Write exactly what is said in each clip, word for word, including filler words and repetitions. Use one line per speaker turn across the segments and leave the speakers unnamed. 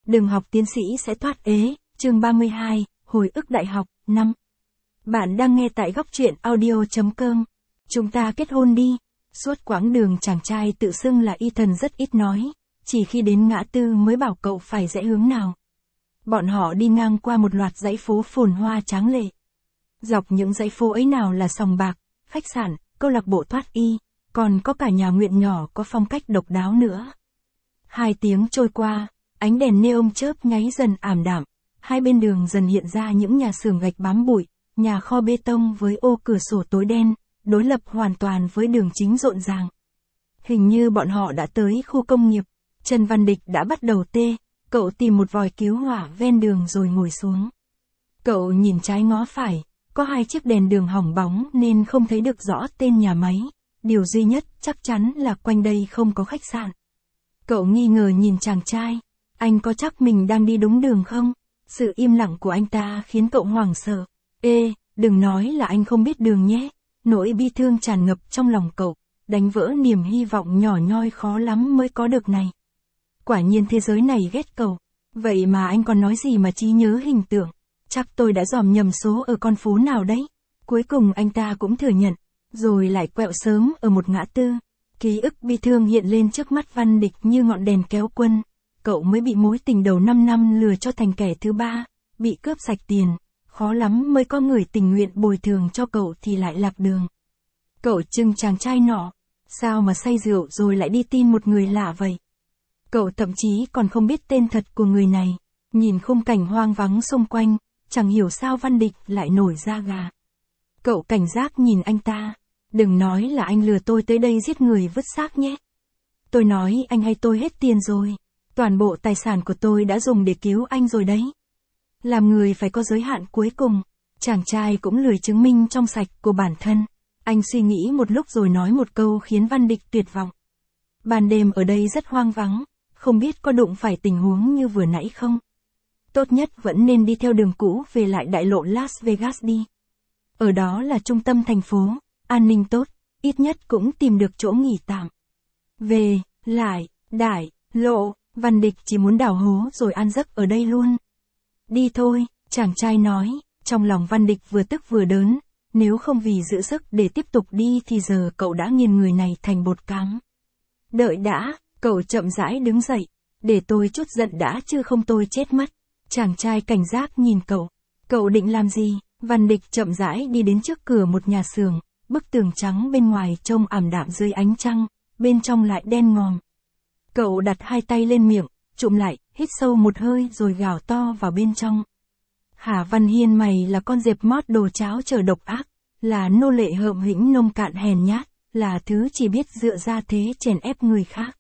Đừng học tiến sĩ sẽ thoát ế, chương ba mươi hai, hồi ức đại học, năm. Bạn đang nghe tại góc truyện audio chấm com. Chúng ta kết hôn đi. Suốt quãng đường chàng trai tự xưng là Ethan rất ít nói, chỉ khi đến ngã tư mới bảo cậu phải rẽ hướng nào. Bọn họ đi ngang qua một loạt dãy phố phồn hoa tráng lệ. Dọc những dãy phố ấy nào là sòng bạc, khách sạn, câu lạc bộ thoát y, còn có cả nhà nguyện nhỏ có phong cách độc đáo nữa. Hai tiếng trôi qua, ánh đèn neon chớp nháy dần ảm đạm, hai bên đường dần hiện ra những nhà xưởng gạch bám bụi, nhà kho bê tông với ô cửa sổ tối đen, đối lập hoàn toàn với đường chính rộn ràng. Hình như bọn họ đã tới khu công nghiệp, Trần Văn Địch đã bắt đầu tê, cậu tìm một vòi cứu hỏa ven đường rồi ngồi xuống. Cậu nhìn trái ngó phải, có hai chiếc đèn đường hỏng bóng nên không thấy được rõ tên nhà máy, điều duy nhất chắc chắn là quanh đây không có khách sạn. Cậu nghi ngờ nhìn chàng trai, anh có chắc mình đang đi đúng đường không? Sự im lặng của anh ta khiến cậu hoảng sợ. Ê, đừng nói là anh không biết đường nhé. Nỗi bi thương tràn ngập trong lòng cậu, đánh vỡ niềm hy vọng nhỏ nhoi khó lắm mới có được này. Quả nhiên thế giới này ghét cậu. Vậy mà anh còn nói gì mà trí nhớ hình tượng. Chắc tôi đã dòm nhầm số ở con phố nào đấy. Cuối cùng anh ta cũng thừa nhận, rồi lại quẹo sớm ở một ngã tư. Ký ức bi thương hiện lên trước mắt Văn Địch như ngọn đèn kéo quân. Cậu mới bị mối tình đầu năm năm lừa cho thành kẻ thứ ba, bị cướp sạch tiền. Khó lắm mới có người tình nguyện bồi thường cho cậu thì lại lạc đường. Cậu trưng chàng trai nọ, sao mà say rượu rồi lại đi tin một người lạ vậy? Cậu thậm chí còn không biết tên thật của người này. Nhìn khung cảnh hoang vắng xung quanh, chẳng hiểu sao Văn Địch lại nổi da gà. Cậu cảnh giác nhìn anh ta. Đừng nói là anh lừa tôi tới đây giết người vứt xác nhé. Tôi nói anh hay tôi hết tiền rồi. Toàn bộ tài sản của tôi đã dùng để cứu anh rồi đấy. Làm người phải có giới hạn cuối cùng. Chàng trai cũng lười chứng minh trong sạch của bản thân. Anh suy nghĩ một lúc rồi nói một câu khiến Văn Địch tuyệt vọng. Ban đêm ở đây rất hoang vắng, không biết có đụng phải tình huống như vừa nãy không? Tốt nhất vẫn nên đi theo đường cũ về lại đại lộ Las Vegas đi. Ở đó là trung tâm thành phố, an ninh tốt, ít nhất cũng tìm được chỗ nghỉ tạm. Về, lại, đại, lộ, Văn Địch chỉ muốn đào hố rồi ăn giấc ở đây luôn. Đi thôi, chàng trai nói, trong lòng Văn Địch vừa tức vừa đớn, nếu không vì giữ sức để tiếp tục đi thì giờ cậu đã nghiền người này thành bột cám. Đợi đã, cậu chậm rãi đứng dậy, để tôi chút giận đã chứ không tôi chết mất. Chàng trai cảnh giác nhìn cậu, cậu định làm gì? Văn Địch chậm rãi đi đến trước cửa một nhà xưởng, bức tường trắng bên ngoài trông ảm đạm dưới ánh trăng, bên trong lại đen ngòm. Cậu đặt hai tay lên miệng, trụm lại, hít sâu một hơi rồi gào to vào bên trong. Hà Văn Hiên, mày là con dẹp mót đồ cháo chờ độc ác, là nô lệ hợm hĩnh nông cạn hèn nhát, là thứ chỉ biết dựa ra thế chèn ép người khác.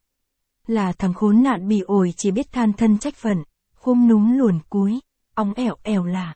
Là thằng khốn nạn bỉ ổi chỉ biết than thân trách phận, khum núm luồn cúi, óng ẻo ẻo là.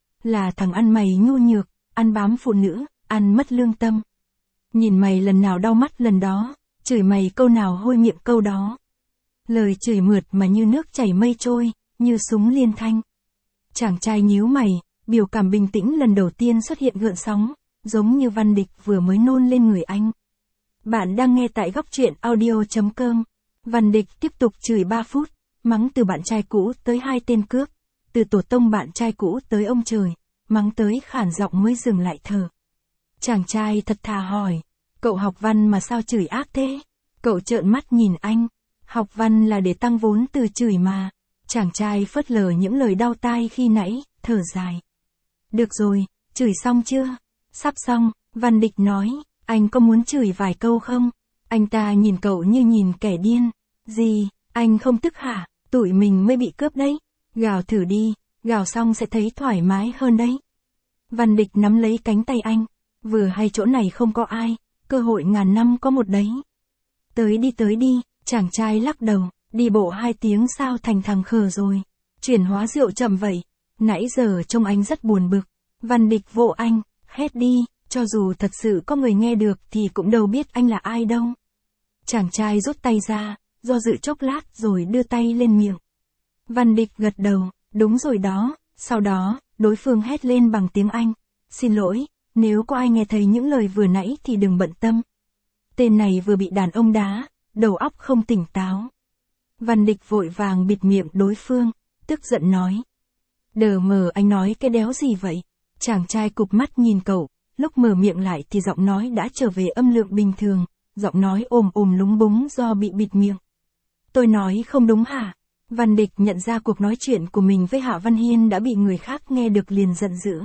Là thằng ăn mày nhu nhược, ăn bám phụ nữ, ăn mất lương tâm. Nhìn mày lần nào đau mắt lần đó, chửi mày câu nào hôi miệng câu đó. Lời chửi mượt mà như nước chảy mây trôi, như súng liên thanh. Chàng trai nhíu mày, biểu cảm bình tĩnh lần đầu tiên xuất hiện gợn sóng, giống như Văn Địch vừa mới nôn lên người anh. Bạn đang nghe tại góc truyện audio chấm com. Văn Địch tiếp tục chửi ba phút, mắng từ bạn trai cũ tới hai tên cướp, từ tổ tông bạn trai cũ tới ông trời, mắng tới khản giọng mới dừng lại thở. Chàng trai thật thà hỏi, cậu học văn mà sao chửi ác thế? Cậu trợn mắt nhìn anh, học văn là để tăng vốn từ chửi mà. Chàng trai phớt lờ những lời đau tai khi nãy, thở dài. Được rồi, chửi xong chưa? Sắp xong, Văn Địch nói, anh có muốn chửi vài câu không? Anh ta nhìn cậu như nhìn kẻ điên. Gì, anh không tức hả? Tụi mình mới bị cướp đấy. Gào thử đi, gào xong sẽ thấy thoải mái hơn đấy. Văn Địch nắm lấy cánh tay anh. Vừa hay chỗ này không có ai, cơ hội ngàn năm có một đấy. Tới đi tới đi, chàng trai lắc đầu, đi bộ hai tiếng sao thành thằng khờ rồi. Chuyển hóa rượu chậm vậy, nãy giờ trông anh rất buồn bực. Văn Địch vỗ anh, hét đi, cho dù thật sự có người nghe được thì cũng đâu biết anh là ai đâu. Chàng trai rút tay ra, do dự chốc lát rồi đưa tay lên miệng. Văn Địch gật đầu, đúng rồi đó, sau đó, đối phương hét lên bằng tiếng Anh. Xin lỗi, nếu có ai nghe thấy những lời vừa nãy thì đừng bận tâm. Tên này vừa bị đàn ông đá, đầu óc không tỉnh táo. Văn Địch vội vàng bịt miệng đối phương, tức giận nói. Đờ mờ anh nói cái đéo gì vậy? Chàng trai cụp mắt nhìn cậu, lúc mở miệng lại thì giọng nói đã trở về âm lượng bình thường, giọng nói ồm ồm lúng búng do bị bịt miệng. Tôi nói không đúng hả? Văn Địch nhận ra cuộc nói chuyện của mình với Hạ Văn Hiên đã bị người khác nghe được liền giận dữ.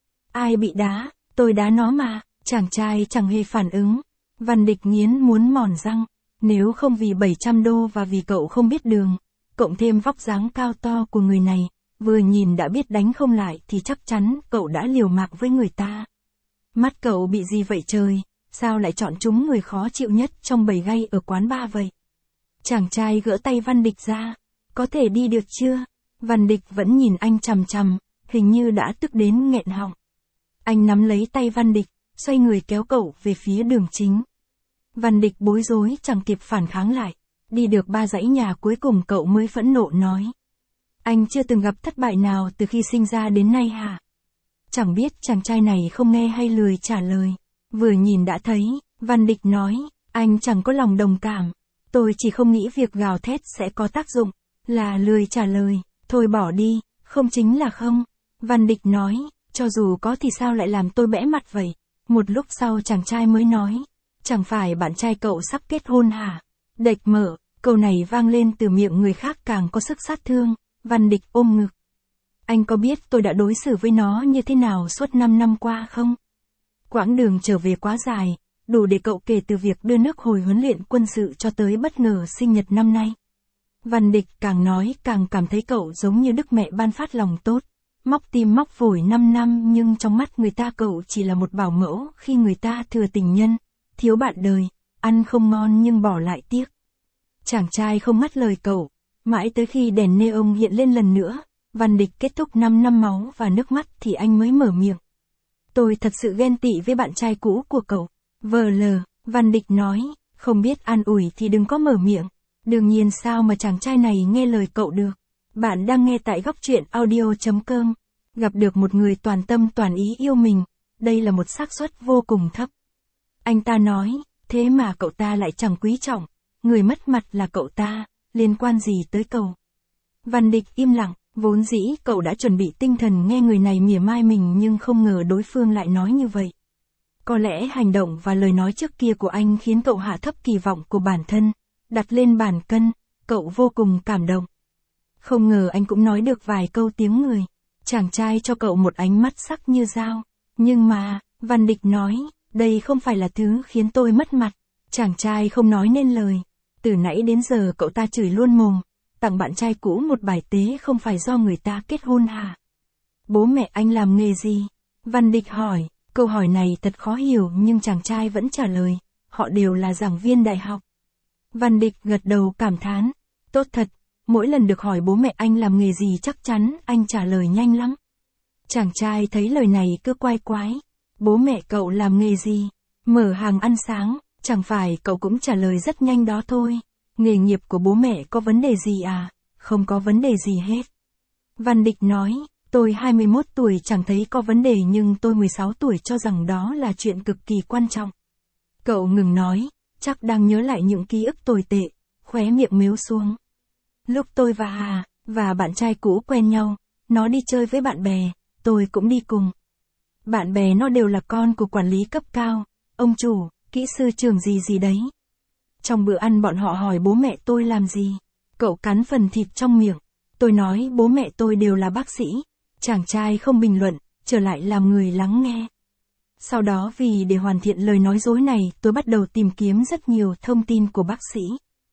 Ai bị đá? Tôi đá nó mà. Chàng trai chẳng hề phản ứng. Văn Địch nghiến muốn mòn răng. Nếu không vì bảy trăm đô và vì cậu không biết đường, cộng thêm vóc dáng cao to của người này, vừa nhìn đã biết đánh không lại thì chắc chắn cậu đã liều mạng với người ta. Mắt cậu bị gì vậy trời? Sao lại chọn chúng người khó chịu nhất trong bầy gay ở quán bar vậy? Chàng trai gỡ tay Văn Địch ra. Có thể đi được chưa? Văn Địch vẫn nhìn anh chằm chằm, hình như đã tức đến nghẹn họng. Anh nắm lấy tay Văn Địch, xoay người kéo cậu về phía đường chính. Văn Địch bối rối chẳng kịp phản kháng lại. Đi được ba dãy nhà cuối cùng cậu mới phẫn nộ nói. Anh chưa từng gặp thất bại nào từ khi sinh ra đến nay hả? Chẳng biết chàng trai này không nghe hay lười trả lời. Vừa nhìn đã thấy, Văn Địch nói, anh chẳng có lòng đồng cảm. Tôi chỉ không nghĩ việc gào thét sẽ có tác dụng. Là lười trả lời, thôi bỏ đi, không chính là không. Văn Địch nói, cho dù có thì sao lại làm tôi bẽ mặt vậy? Một lúc sau chàng trai mới nói, chẳng phải bạn trai cậu sắp kết hôn hả? Địch mở, câu này vang lên từ miệng người khác càng có sức sát thương. Văn Địch ôm ngực. Anh có biết tôi đã đối xử với nó như thế nào suốt năm năm qua không? Quãng đường trở về quá dài, đủ để cậu kể từ việc đưa nước hồi huấn luyện quân sự cho tới bất ngờ sinh nhật năm nay. Văn Địch càng nói càng cảm thấy cậu giống như đức mẹ ban phát lòng tốt, móc tim móc phổi năm năm nhưng trong mắt người ta cậu chỉ là một bảo mẫu khi người ta thừa tình nhân, thiếu bạn đời, ăn không ngon nhưng bỏ lại tiếc. Chàng trai không ngắt lời cậu, mãi tới khi đèn neon hiện lên lần nữa, Văn Địch kết thúc năm năm máu và nước mắt thì anh mới mở miệng. Tôi thật sự ghen tị với bạn trai cũ của cậu. Vờ lờ, Văn Địch nói, không biết an ủi thì đừng có mở miệng. Đương nhiên sao mà chàng trai này nghe lời cậu được. Bạn đang nghe tại góc truyện audio chấm com. Gặp được một người toàn tâm toàn ý yêu mình, đây là một xác suất vô cùng thấp. Anh ta nói, thế mà cậu ta lại chẳng quý trọng. Người mất mặt là cậu ta, liên quan gì tới cậu? Văn Địch im lặng, vốn dĩ cậu đã chuẩn bị tinh thần nghe người này mỉa mai mình nhưng không ngờ đối phương lại nói như vậy. Có lẽ hành động và lời nói trước kia của anh khiến cậu hạ thấp kỳ vọng của bản thân, đặt lên bàn cân, cậu vô cùng cảm động. Không ngờ anh cũng nói được vài câu tiếng người. Chàng trai cho cậu một ánh mắt sắc như dao. Nhưng mà, Văn Địch nói, đây không phải là thứ khiến tôi mất mặt. Chàng trai không nói nên lời. Từ nãy đến giờ cậu ta chửi luôn mồm. Tặng bạn trai cũ một bài tế không phải do người ta kết hôn hả? Bố mẹ anh làm nghề gì? Văn Địch hỏi. Câu hỏi này thật khó hiểu nhưng chàng trai vẫn trả lời. Họ đều là giảng viên đại học. Văn Địch gật đầu cảm thán. Tốt thật, mỗi lần được hỏi bố mẹ anh làm nghề gì chắc chắn anh trả lời nhanh lắm. Chàng trai thấy lời này cứ quái quái. Bố mẹ cậu làm nghề gì? Mở hàng ăn sáng, chẳng phải cậu cũng trả lời rất nhanh đó thôi. Nghề nghiệp của bố mẹ có vấn đề gì à? Không có vấn đề gì hết. Văn Địch nói, tôi hai mươi mốt tuổi chẳng thấy có vấn đề nhưng tôi mười sáu tuổi cho rằng đó là chuyện cực kỳ quan trọng. Cậu ngừng nói, chắc đang nhớ lại những ký ức tồi tệ, khóe miệng mếu xuống. Lúc tôi và Hà, và bạn trai cũ quen nhau, nó đi chơi với bạn bè, tôi cũng đi cùng. Bạn bè nó đều là con của quản lý cấp cao, ông chủ, kỹ sư trường gì gì đấy. Trong bữa ăn bọn họ hỏi bố mẹ tôi làm gì. Cậu cắn phần thịt trong miệng. Tôi nói bố mẹ tôi đều là bác sĩ. Chàng trai không bình luận, trở lại làm người lắng nghe. Sau đó vì để hoàn thiện lời nói dối này tôi bắt đầu tìm kiếm rất nhiều thông tin của bác sĩ.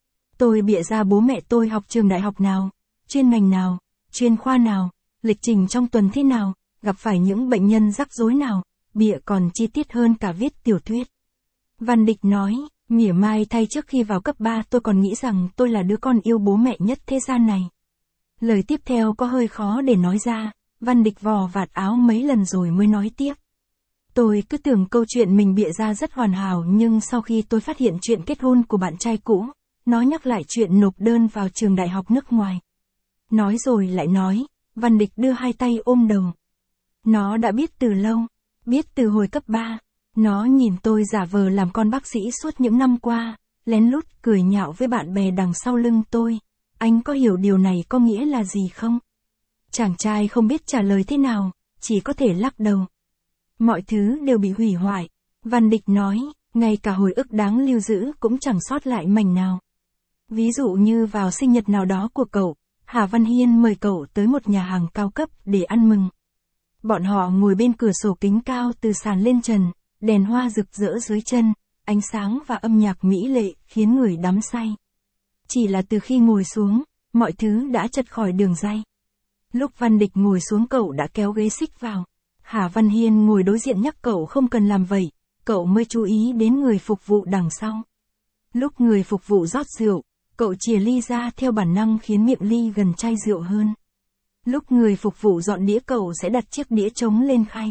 Tôi bịa ra bố mẹ tôi học trường đại học nào, chuyên ngành nào, chuyên khoa nào, lịch trình trong tuần thế nào, gặp phải những bệnh nhân rắc rối nào, bịa còn chi tiết hơn cả viết tiểu thuyết. Văn Địch nói, mỉa mai thay trước khi vào cấp ba tôi còn nghĩ rằng tôi là đứa con yêu bố mẹ nhất thế gian này. Lời tiếp theo có hơi khó để nói ra, Văn Địch vò vạt áo mấy lần rồi mới nói tiếp. Tôi cứ tưởng câu chuyện mình bịa ra rất hoàn hảo nhưng sau khi tôi phát hiện chuyện kết hôn của bạn trai cũ, nó nhắc lại chuyện nộp đơn vào trường đại học nước ngoài. Nói rồi lại nói, Văn Địch đưa hai tay ôm đầu. Nó đã biết từ lâu, biết từ hồi cấp ba. Nó nhìn tôi giả vờ làm con bác sĩ suốt những năm qua, lén lút cười nhạo với bạn bè đằng sau lưng tôi. Anh có hiểu điều này có nghĩa là gì không? Chàng trai không biết trả lời thế nào, chỉ có thể lắc đầu. Mọi thứ đều bị hủy hoại. Văn Địch nói, ngay cả hồi ức đáng lưu giữ cũng chẳng sót lại mảnh nào. Ví dụ như vào sinh nhật nào đó của cậu, Hà Văn Hiên mời cậu tới một nhà hàng cao cấp để ăn mừng. Bọn họ ngồi bên cửa sổ kính cao từ sàn lên trần, đèn hoa rực rỡ dưới chân, ánh sáng và âm nhạc mỹ lệ khiến người đắm say. Chỉ là từ khi ngồi xuống, mọi thứ đã chật khỏi đường ray. Lúc Văn Địch ngồi xuống cậu đã kéo ghế xích vào. Hà Văn Hiên ngồi đối diện nhắc cậu không cần làm vậy, cậu mới chú ý đến người phục vụ đằng sau. Lúc người phục vụ rót rượu, cậu chìa ly ra theo bản năng khiến miệng ly gần chai rượu hơn. Lúc người phục vụ dọn đĩa cậu sẽ đặt chiếc đĩa trống lên khay.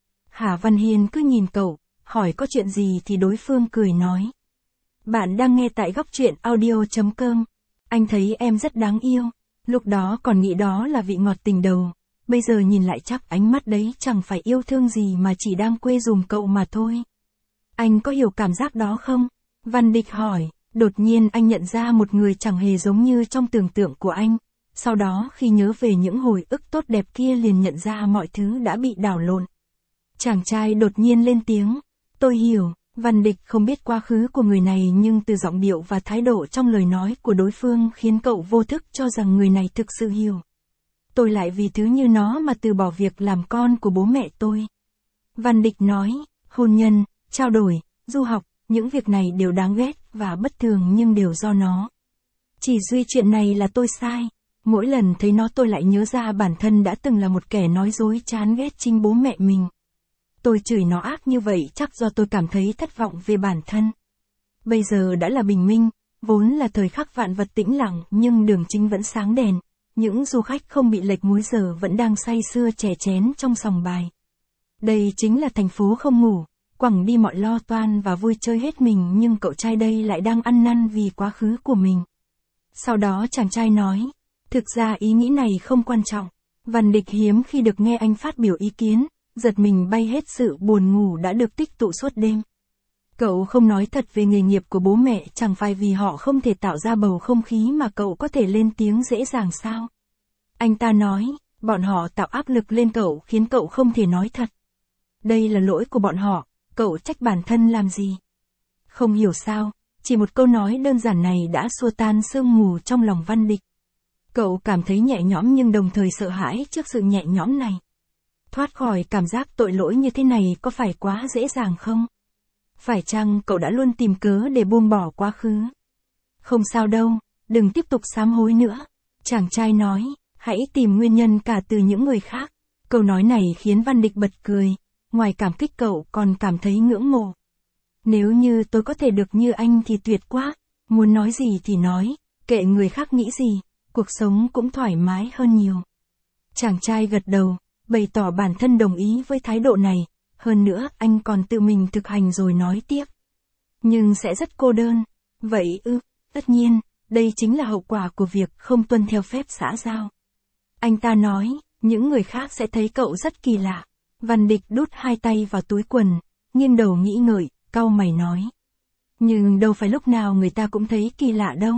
Hà Văn Hiên cứ nhìn cậu, hỏi có chuyện gì thì đối phương cười nói. Bạn đang nghe tại góc truyện audio chấm com. Anh thấy em rất đáng yêu. Lúc đó còn nghĩ đó là vị ngọt tình đầu. Bây giờ nhìn lại chắc ánh mắt đấy chẳng phải yêu thương gì mà chỉ đang quê dùm cậu mà thôi. Anh có hiểu cảm giác đó không? Văn Địch hỏi. Đột nhiên anh nhận ra một người chẳng hề giống như trong tưởng tượng của anh. Sau đó khi nhớ về những hồi ức tốt đẹp kia liền nhận ra mọi thứ đã bị đảo lộn. Chàng trai đột nhiên lên tiếng. Tôi hiểu. Văn Địch không biết quá khứ của người này nhưng từ giọng điệu và thái độ trong lời nói của đối phương khiến cậu vô thức cho rằng người này thực sự hiểu. Tôi lại vì thứ như nó mà từ bỏ việc làm con của bố mẹ tôi. Văn Địch nói, hôn nhân, trao đổi, du học, những việc này đều đáng ghét và bất thường nhưng đều do nó. Chỉ duy chuyện này là tôi sai. Mỗi lần thấy nó tôi lại nhớ ra bản thân đã từng là một kẻ nói dối chán ghét chính bố mẹ mình. Tôi chửi nó ác như vậy chắc do tôi cảm thấy thất vọng về bản thân. Bây giờ đã là bình minh, vốn là thời khắc vạn vật tĩnh lặng nhưng đường chính vẫn sáng đèn. Những du khách không bị lệch múi giờ vẫn đang say sưa chè chén trong sòng bài. Đây chính là thành phố không ngủ, quẳng đi mọi lo toan và vui chơi hết mình nhưng cậu trai đây lại đang ăn năn vì quá khứ của mình. Sau đó chàng trai nói, thực ra ý nghĩ này không quan trọng. Văn Địch hiếm khi được nghe anh phát biểu ý kiến, giật mình bay hết sự buồn ngủ đã được tích tụ suốt đêm. Cậu không nói thật về nghề nghiệp của bố mẹ chẳng phải vì họ không thể tạo ra bầu không khí mà cậu có thể lên tiếng dễ dàng sao? Anh ta nói, bọn họ tạo áp lực lên cậu khiến cậu không thể nói thật. Đây là lỗi của bọn họ, cậu trách bản thân làm gì? Không hiểu sao, chỉ một câu nói đơn giản này đã xua tan sương mù trong lòng Văn Địch. Cậu cảm thấy nhẹ nhõm nhưng đồng thời sợ hãi trước sự nhẹ nhõm này. Thoát khỏi cảm giác tội lỗi như thế này có phải quá dễ dàng không? Phải chăng cậu đã luôn tìm cớ để buông bỏ quá khứ? Không sao đâu, đừng tiếp tục sám hối nữa. Chàng trai nói, hãy tìm nguyên nhân cả từ những người khác. Câu nói này khiến Văn Địch bật cười, ngoài cảm kích cậu còn cảm thấy ngưỡng mộ. Nếu như tôi có thể được như anh thì tuyệt quá, muốn nói gì thì nói, kệ người khác nghĩ gì, cuộc sống cũng thoải mái hơn nhiều. Chàng trai gật đầu, bày tỏ bản thân đồng ý với thái độ này, hơn nữa anh còn tự mình thực hành rồi nói tiếp. Nhưng sẽ rất cô đơn. Vậy ư, tất nhiên, đây chính là hậu quả của việc không tuân theo phép xã giao. Anh ta nói, những người khác sẽ thấy cậu rất kỳ lạ. Văn Địch đút hai tay vào túi quần, nghiêng đầu nghĩ ngợi, cau mày nói. Nhưng đâu phải lúc nào người ta cũng thấy kỳ lạ đâu.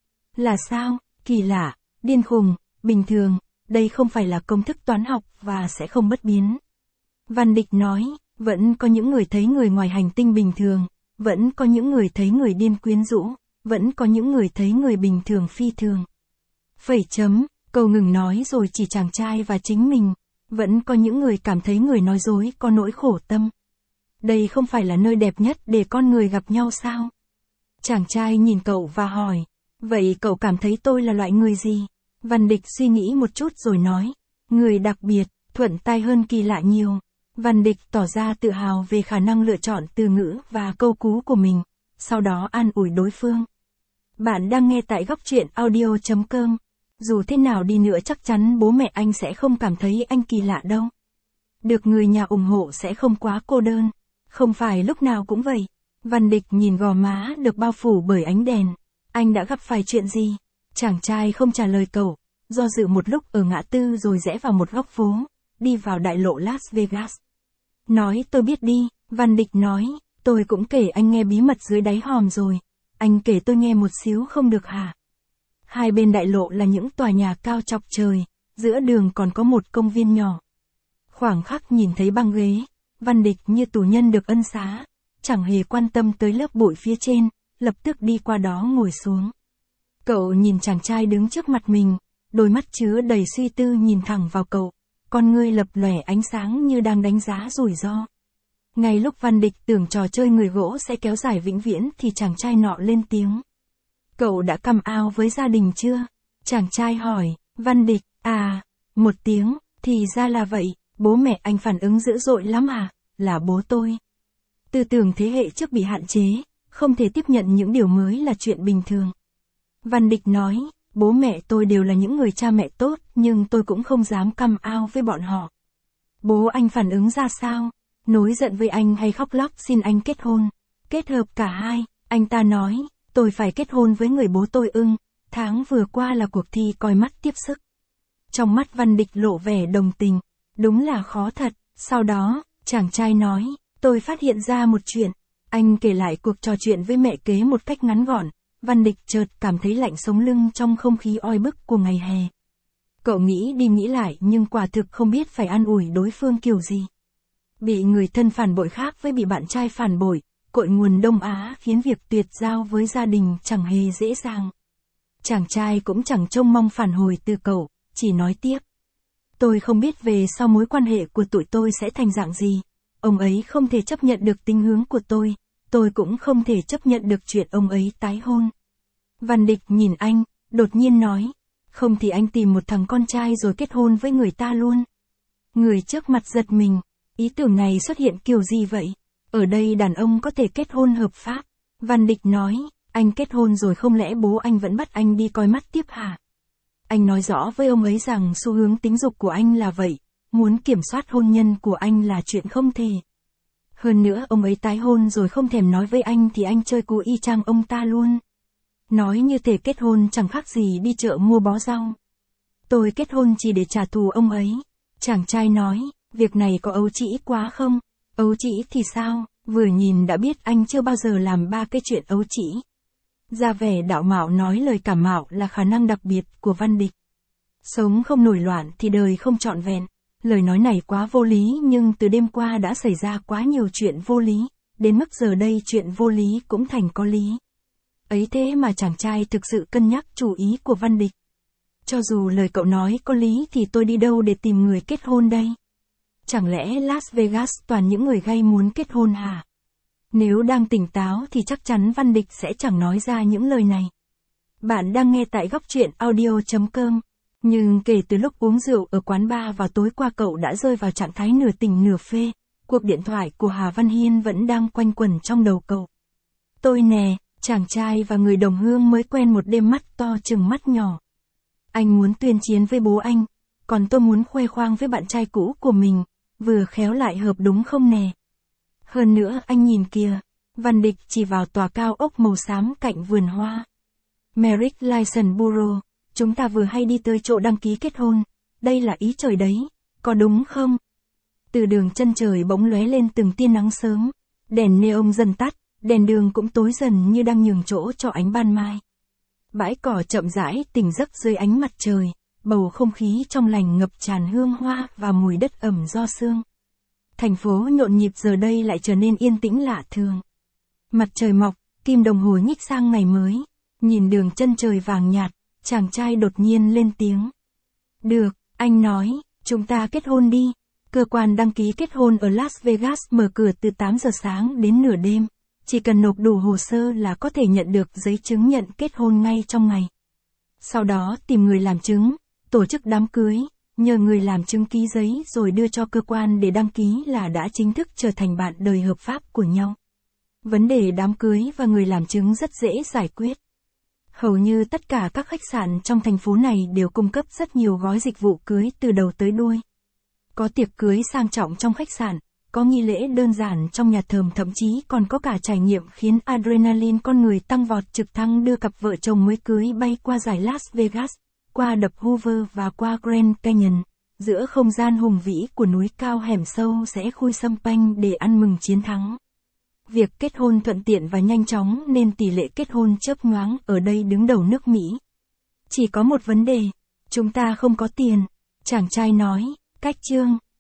Là sao, kỳ lạ, điên khùng, bình thường, đây không phải là công thức toán học và sẽ không bất biến. Văn Địch nói, vẫn có những người thấy người ngoài hành tinh bình thường, vẫn có những người thấy người điên quyến rũ, vẫn có những người thấy người bình thường phi thường. Phẩy chấm, câu ngừng nói rồi chỉ chàng trai và chính mình, vẫn có những người cảm thấy người nói dối có nỗi khổ tâm. Đây không phải là nơi đẹp nhất để con người gặp nhau sao? Chàng trai nhìn cậu và hỏi, vậy cậu cảm thấy tôi là loại người gì? Văn Địch suy nghĩ một chút rồi nói, người đặc biệt, thuận tai hơn kỳ lạ nhiều. Văn Địch tỏ ra tự hào về khả năng lựa chọn từ ngữ và câu cú của mình, sau đó an ủi đối phương. Bạn đang nghe tại góc truyện audio chấm com. Dù thế nào đi nữa chắc chắn bố mẹ anh sẽ không cảm thấy anh kỳ lạ đâu. Được người nhà ủng hộ sẽ không quá cô đơn. Không phải lúc nào cũng vậy. Văn Địch nhìn gò má được bao phủ bởi ánh đèn. Anh đã gặp phải chuyện gì? Chàng trai không trả lời cậu, do dự một lúc ở ngã tư rồi rẽ vào một góc phố, đi vào đại lộ Las Vegas. Nói tôi biết đi, Văn Địch nói, tôi cũng kể anh nghe bí mật dưới đáy hòm rồi. Anh kể tôi nghe một xíu không được hả? Hai bên đại lộ là những tòa nhà cao chọc trời, giữa đường còn có một công viên nhỏ. Khoảng khắc nhìn thấy băng ghế, Văn Địch như tù nhân được ân xá, chẳng hề quan tâm tới lớp bụi phía trên, lập tức đi qua đó ngồi xuống. Cậu nhìn chàng trai đứng trước mặt mình, đôi mắt chứa đầy suy tư nhìn thẳng vào cậu, con ngươi lập lòe ánh sáng như đang đánh giá rủi ro. Ngay lúc Văn Địch tưởng trò chơi người gỗ sẽ kéo dài vĩnh viễn thì chàng trai nọ lên tiếng. Cậu đã come out với gia đình chưa? Chàng trai hỏi, Văn Địch, à, một tiếng, thì ra là vậy, bố mẹ anh phản ứng dữ dội lắm à, là bố tôi. Tư tưởng thế hệ trước bị hạn chế, không thể tiếp nhận những điều mới là chuyện bình thường. Văn Địch nói, bố mẹ tôi đều là những người cha mẹ tốt, nhưng tôi cũng không dám come out với bọn họ. Bố anh phản ứng ra sao? Nổi giận với anh hay khóc lóc xin anh kết hôn? Kết hợp cả hai, anh ta nói, tôi phải kết hôn với người bố tôi ưng, tháng vừa qua là cuộc thi coi mắt tiếp sức. Trong mắt Văn Địch lộ vẻ đồng tình, đúng là khó thật. Sau đó, chàng trai nói, tôi phát hiện ra một chuyện. Anh kể lại cuộc trò chuyện với mẹ kế một cách ngắn gọn. Văn Địch chợt cảm thấy lạnh sống lưng trong không khí oi bức của ngày hè. Cậu nghĩ đi nghĩ lại nhưng quả thực không biết phải an ủi đối phương kiểu gì. Bị người thân phản bội khác với bị bạn trai phản bội, cội nguồn Đông Á khiến việc tuyệt giao với gia đình chẳng hề dễ dàng. Chàng trai cũng chẳng trông mong phản hồi từ cậu, chỉ nói tiếp. Tôi không biết về sau mối quan hệ của tụi tôi sẽ thành dạng gì. Ông ấy không thể chấp nhận được tính hướng của tôi, tôi cũng không thể chấp nhận được chuyện ông ấy tái hôn. Văn Địch nhìn anh, đột nhiên nói, không thì anh tìm một thằng con trai rồi kết hôn với người ta luôn. Người trước mặt giật mình, ý tưởng này xuất hiện kiểu gì vậy? Ở đây đàn ông có thể kết hôn hợp pháp. Văn Địch nói, anh kết hôn rồi không lẽ bố anh vẫn bắt anh đi coi mắt tiếp hả? Anh nói rõ với ông ấy rằng xu hướng tính dục của anh là vậy, muốn kiểm soát hôn nhân của anh là chuyện không thể. Hơn nữa ông ấy tái hôn rồi không thèm nói với anh thì anh chơi cú y chang ông ta luôn. Nói như thể kết hôn chẳng khác gì đi chợ mua bó rau. Tôi kết hôn chỉ để trả thù ông ấy. Chàng trai nói, việc này có ấu trĩ quá không? Ấu trĩ thì sao? Vừa nhìn đã biết anh chưa bao giờ làm ba cái chuyện ấu trĩ. Ra vẻ đạo mạo nói lời cảm mạo là khả năng đặc biệt của Văn Địch. Sống không nổi loạn thì đời không trọn vẹn. Lời nói này quá vô lý nhưng từ đêm qua đã xảy ra quá nhiều chuyện vô lý, đến mức giờ đây chuyện vô lý cũng thành có lý. Ấy thế mà chàng trai thực sự cân nhắc chủ ý của Văn Địch. Cho dù lời cậu nói có lý thì tôi đi đâu để tìm người kết hôn đây? Chẳng lẽ Las Vegas toàn những người gay muốn kết hôn hả? Nếu đang tỉnh táo thì chắc chắn Văn Địch sẽ chẳng nói ra những lời này. Bạn đang nghe tại góc truyện audio chấm com. Nhưng kể từ lúc uống rượu ở quán bar vào tối qua cậu đã rơi vào trạng thái nửa tỉnh nửa phê, cuộc điện thoại của Hà Văn Hiên vẫn đang quanh quẩn trong đầu cậu. Tôi nè, chàng trai và người đồng hương mới quen một đêm mắt to chừng mắt nhỏ. Anh muốn tuyên chiến với bố anh, còn tôi muốn khoe khoang với bạn trai cũ của mình, vừa khéo lại hợp đúng không nè. Hơn nữa anh nhìn kìa, Văn Địch chỉ vào tòa cao ốc màu xám cạnh vườn hoa. Marriage License Bureau. Chúng ta vừa hay đi tới chỗ đăng ký kết hôn, đây là ý trời đấy, có đúng không? Từ đường chân trời bỗng lóe lên từng tia nắng sớm, đèn neon dần tắt, đèn đường cũng tối dần như đang nhường chỗ cho ánh ban mai. Bãi cỏ chậm rãi tỉnh giấc dưới ánh mặt trời, bầu không khí trong lành ngập tràn hương hoa và mùi đất ẩm do sương. Thành phố nhộn nhịp giờ đây lại trở nên yên tĩnh lạ thường. Mặt trời mọc, kim đồng hồ nhích sang ngày mới, nhìn đường chân trời vàng nhạt. Chàng trai đột nhiên lên tiếng. Được, anh nói, chúng ta kết hôn đi. Cơ quan đăng ký kết hôn ở Las Vegas mở cửa từ tám giờ sáng đến nửa đêm. Chỉ cần nộp đủ hồ sơ là có thể nhận được giấy chứng nhận kết hôn ngay trong ngày. Sau đó tìm người làm chứng, tổ chức đám cưới, nhờ người làm chứng ký giấy rồi đưa cho cơ quan để đăng ký là đã chính thức trở thành bạn đời hợp pháp của nhau. Vấn đề đám cưới và người làm chứng rất dễ giải quyết. Hầu như tất cả các khách sạn trong thành phố này đều cung cấp rất nhiều gói dịch vụ cưới từ đầu tới đuôi. Có tiệc cưới sang trọng trong khách sạn, có nghi lễ đơn giản trong nhà thờ, thậm chí còn có cả trải nghiệm khiến adrenaline con người tăng vọt trực thăng đưa cặp vợ chồng mới cưới bay qua dải Las Vegas, qua đập Hoover và qua Grand Canyon. Giữa không gian hùng vĩ của núi cao hẻm sâu sẽ khui sâm panh để ăn mừng chiến thắng. Việc kết hôn thuận tiện và nhanh chóng nên tỷ lệ kết hôn chớp nhoáng ở đây đứng đầu nước Mỹ. Chỉ có một vấn đề, chúng ta không có tiền. Chàng trai nói, cách chương.